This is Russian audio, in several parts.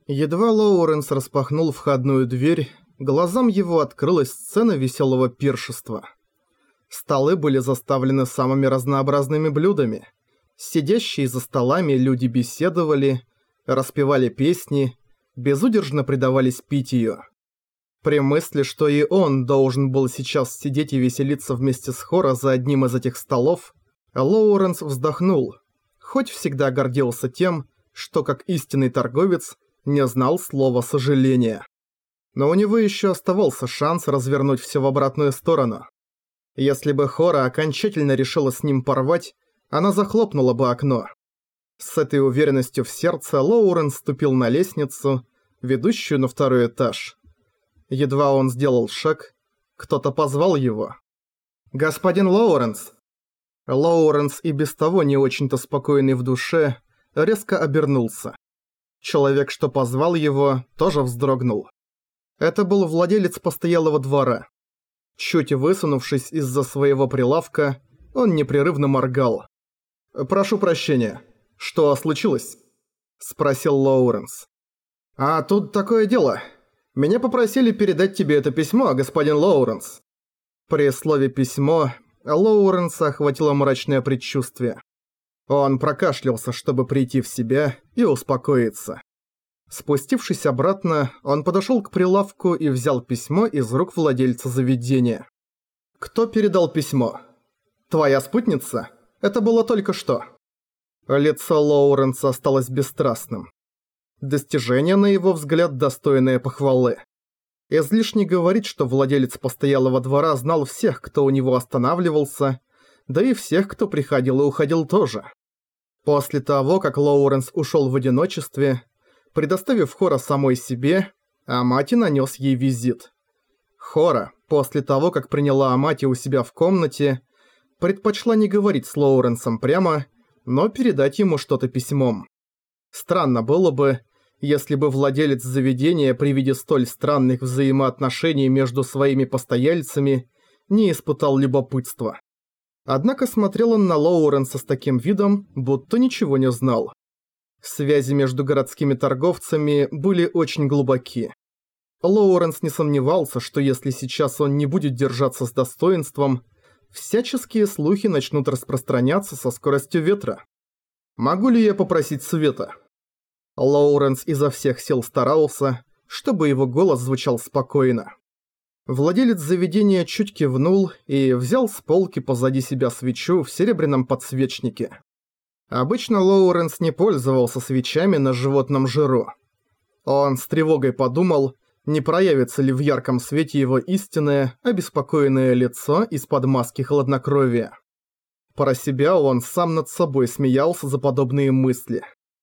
Едва Лоуренс распахнул входную дверь, глазам его открылась сцена веселого пиршества. Столы были заставлены самыми разнообразными блюдами. Сидящие за столами люди беседовали, распевали песни, безудержно предавались питью. При мысли, что и он должен был сейчас сидеть и веселиться вместе с Хоро за одним из этих столов, Лоуренс вздохнул, хоть всегда гордился тем, что как истинный торговец не знал слова «сожаление». Но у него еще оставался шанс развернуть все в обратную сторону. Если бы Хоро окончательно решила с ним порвать, она захлопнула бы окно. С этой уверенностью в сердце Лоуренс ступил на лестницу, ведущую на второй этаж. Едва он сделал шаг, кто-то позвал его. «Господин Лоуренс!» Лоуренс, и без того не очень-то спокойный в душе, резко обернулся. Человек, что позвал его, тоже вздрогнул. Это был владелец постоялого двора. Чуть высунувшись из-за своего прилавка, он непрерывно моргал. «Прошу прощения, что случилось?» – спросил Лоуренс. «А тут такое дело. Меня попросили передать тебе это письмо, господин Лоуренс». При слове «письмо» Лоуренса охватило мрачное предчувствие. Он прокашлялся, чтобы прийти в себя и успокоиться. Спустившись обратно, он подошел к прилавку и взял письмо из рук владельца заведения. «Кто передал письмо? Твоя спутница? Это было только что». Лицо Лоуренса осталось бесстрастным. Достижение, на его взгляд, достойное похвалы. Излишне говорить, что владелец постоялого двора знал всех, кто у него останавливался, да и всех, кто приходил и уходил тоже. После того, как Лоуренс ушел в одиночестве, предоставив Хоро самой себе, Амати нанес ей визит. Хоро, после того, как приняла Амати у себя в комнате, предпочла не говорить с Лоуренсом прямо, но передать ему что-то письмом. Странно было бы, если бы владелец заведения при виде столь странных взаимоотношений между своими постояльцами не испытал любопытства. Однако смотрел он на Лоуренса с таким видом, будто ничего не знал. Связи между городскими торговцами были очень глубоки. Лоуренс не сомневался, что если сейчас он не будет держаться с достоинством, всяческие слухи начнут распространяться со скоростью ветра. «Могу ли я попросить совета?» Лоуренс изо всех сил старался, чтобы его голос звучал спокойно. Владелец заведения чуть кивнул и взял с полки позади себя свечу в серебряном подсвечнике. Обычно Лоуренс не пользовался свечами на животном жиру. Он с тревогой подумал, не проявится ли в ярком свете его истинное, обеспокоенное лицо из-под маски хладнокровия. Про себя он сам над собой смеялся за подобные мысли.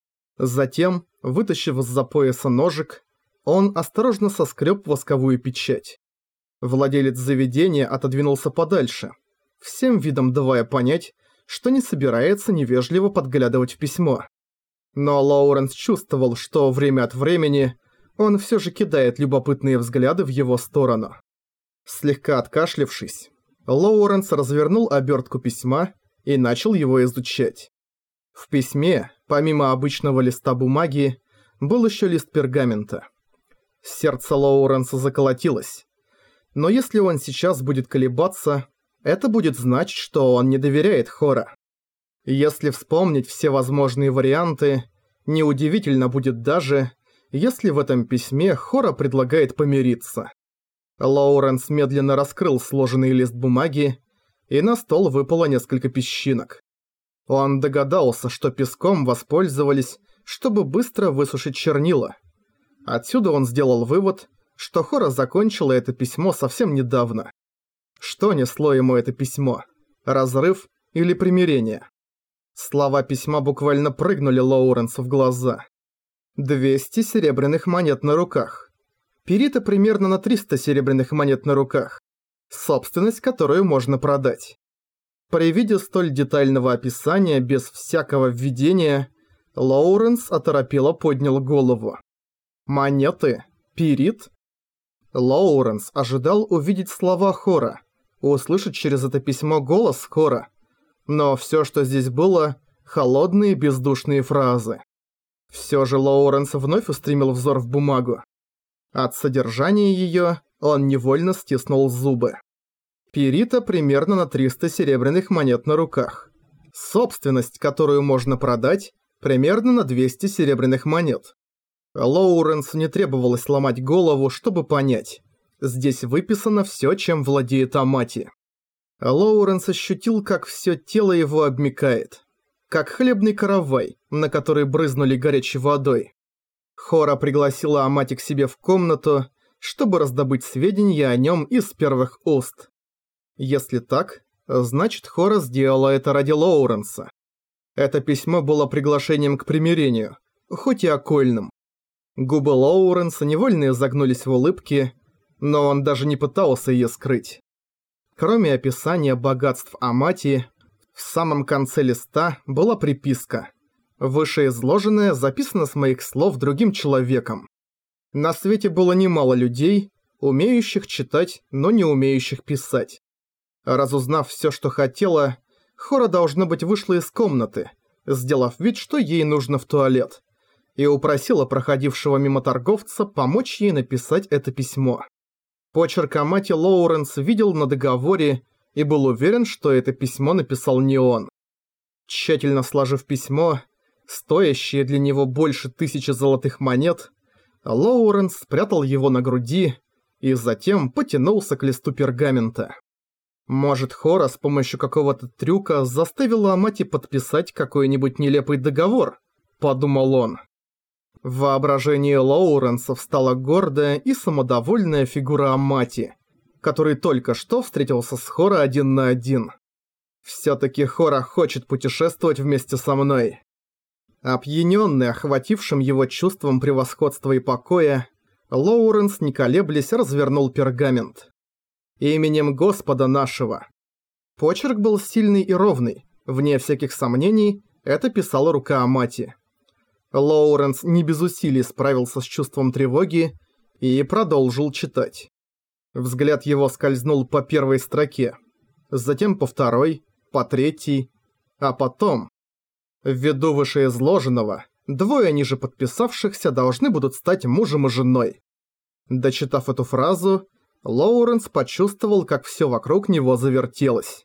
Затем, вытащив из-за пояса ножик, он осторожно соскреб восковую печать. Владелец заведения отодвинулся подальше, всем видом давая понять, что не собирается невежливо подглядывать в письмо. Но Лоуренс чувствовал, что время от времени он все же кидает любопытные взгляды в его сторону. Слегка откашлявшись, Лоуренс развернул обертку письма и начал его изучать. В письме, помимо обычного листа бумаги, был еще лист пергамента. Сердце Лоуренса заколотилось. Но если он сейчас будет колебаться, это будет значить, что он не доверяет Хоро. Если вспомнить все возможные варианты, неудивительно будет даже, если в этом письме Хоро предлагает помириться. Лоуренс медленно раскрыл сложенный лист бумаги, и на стол выпало несколько песчинок. Он догадался, что песком воспользовались, чтобы быстро высушить чернила. Отсюда он сделал вывод, что Хоро закончила это письмо совсем недавно. Что несло ему это письмо? Разрыв или примирение? Слова письма буквально прыгнули Лоуренсу в глаза. 200 серебряных монет на руках. Перита примерно на 300 серебряных монет на руках. Собственность, которую можно продать. При виде столь детального описания без всякого введения, Лоуренс оторопело поднял голову. Монеты? Перит? Лоуренс ожидал увидеть слова Хоро, услышать через это письмо голос Хоро, но все, что здесь было, холодные бездушные фразы. Все же Лоуренс вновь устремил взор в бумагу. От содержания её он невольно стиснул зубы. Перита примерно на 300 серебряных монет на руках. Собственность, которую можно продать, примерно на 200 серебряных монет. Лоуренсу не требовалось ломать голову, чтобы понять. Здесь выписано всё, чем владеет Амати. Лоуренс ощутил, как всё тело его обмякает. Как хлебный каравай, на который брызнули горячей водой. Хора пригласила Амати к себе в комнату, чтобы раздобыть сведения о нём из первых уст. Если так, значит Хора сделала это ради Лоуренса. Это письмо было приглашением к примирению, хоть и окольным. Губы Лоуренса невольно изогнулись в улыбке, но он даже не пытался её скрыть. Кроме описания богатств Амати, в самом конце листа была приписка. Вышеизложенное записано с моих слов другим человеком. На свете было немало людей, умеющих читать, но не умеющих писать. Разузнав всё, что хотела, Хора, должно быть, вышла из комнаты, сделав вид, что ей нужно в туалет, и упросила проходившего мимо торговца помочь ей написать это письмо. Почерк Амати Лоуренс видел на договоре и был уверен, что это письмо написал не он. Тщательно сложив письмо, стоящее для него больше 1000 золотых монет, Лоуренс спрятал его на груди и затем потянулся к листу пергамента. Может, Хора с помощью какого-то трюка заставила Амати подписать какой-нибудь нелепый договор, подумал он. В воображении Лоуренса встала гордая и самодовольная фигура Амати, который только что встретился с Хора 1 на 1. Всё-таки Хора хочет путешествовать вместе со мной. Опьянённый охватившим его чувством превосходства и покоя, Лоуренс, не колеблясь, развернул пергамент. «Именем Господа нашего». Почерк был сильный и ровный, вне всяких сомнений, это писала рука Амати. Лоуренс не без усилий справился с чувством тревоги и продолжил читать. Взгляд его скользнул по первой строке, затем по второй, по третьей, а потом... Ввиду вышеизложенного, двое ниже подписавшихся должны будут стать мужем и женой. Дочитав эту фразу, Лоуренс почувствовал, как всё вокруг него завертелось.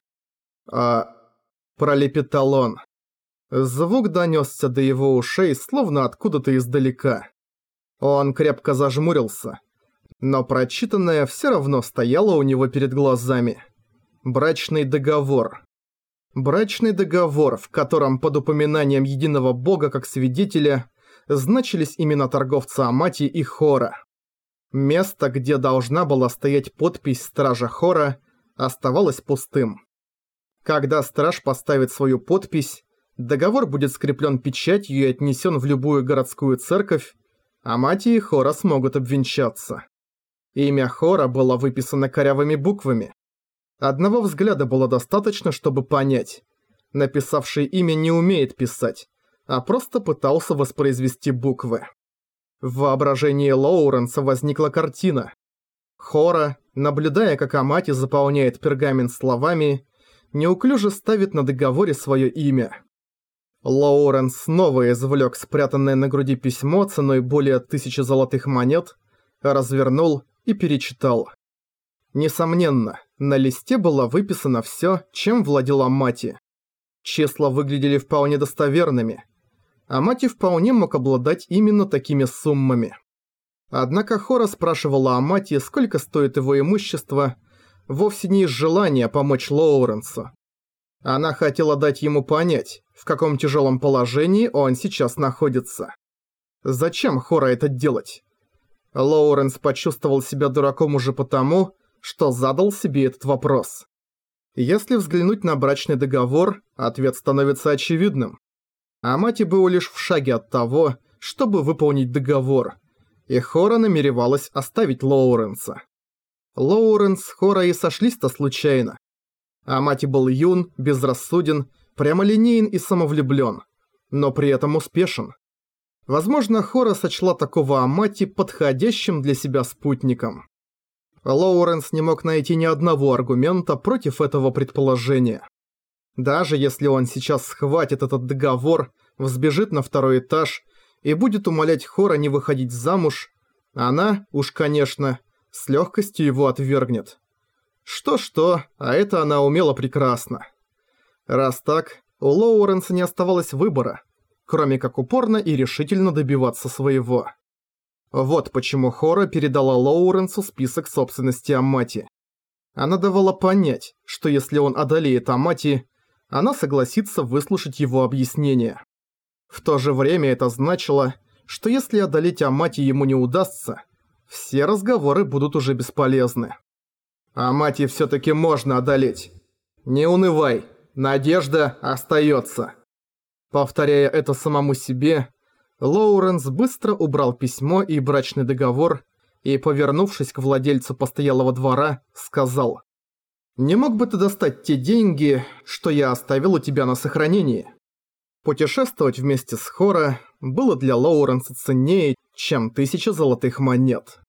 Пролепетал он. Звук донёсся до его ушей, словно откуда-то издалека. Он крепко зажмурился, но прочитанное всё равно стояло у него перед глазами. Брачный договор. Брачный договор, в котором под упоминанием единого бога как свидетеля значились имена торговца Амати и Хора. Место, где должна была стоять подпись стража Хора, оставалось пустым. Когда страж поставит свою подпись, договор будет скреплен печатью и отнесен в любую городскую церковь, Амати и Хора смогут обвенчаться. Имя Хора было выписано корявыми буквами. Одного взгляда было достаточно, чтобы понять. Написавший имя не умеет писать, а просто пытался воспроизвести буквы. В воображении Лоуренса возникла картина. Хора, наблюдая, как Амати заполняет пергамент словами, неуклюже ставит на договоре своё имя. Лоуренс снова извлёк спрятанное на груди письмо ценой более 1000 золотых монет, развернул и перечитал. Несомненно, на листе было выписано всё, чем владел Амати. Числа выглядели вполне достоверными. Амати вполне мог обладать именно такими суммами. Однако Хора спрашивала Амати, сколько стоит его имущество, вовсе не из желания помочь Лоуренсу. Она хотела дать ему понять, в каком тяжелом положении он сейчас находится. Зачем Хора это делать? Лоуренс почувствовал себя дураком уже потому, что задал себе этот вопрос. Если взглянуть на брачный договор, ответ становится очевидным. Амати был лишь в шаге от того, чтобы выполнить договор, и Хора намеревалась оставить Лоуренса. Лоуренс с Хорой сошлись-то случайно. Амати был юн, безрассуден, прямолинеен и самовлюблен, но при этом успешен. Возможно, Хора сочла такого Амати подходящим для себя спутником. Лоуренс не мог найти ни одного аргумента против этого предположения. Даже если он сейчас схватит этот договор, взбежит на второй этаж и будет умолять Хора не выходить замуж, она, уж конечно, с легкостью его отвергнет. Что-что, а это она умела прекрасно. Раз так, у Лоуренса не оставалось выбора, кроме как упорно и решительно добиваться своего. Вот почему Хора передала Лоуренсу список собственности Амати. Она давала понять, что если он одолеет Амати, она согласится выслушать его объяснения. В то же время это значило, что если одолеть Амати ему не удастся, все разговоры будут уже бесполезны. Амати все-таки можно одолеть. Не унывай, надежда остается. Повторяя это самому себе, Лоуренс быстро убрал письмо и брачный договор и, повернувшись к владельцу постоялого двора, сказал: «Не мог бы ты достать те деньги, что я оставил у тебя на сохранении?» Путешествовать вместе с Хора было для Лоуренса ценнее, чем 1000 золотых монет.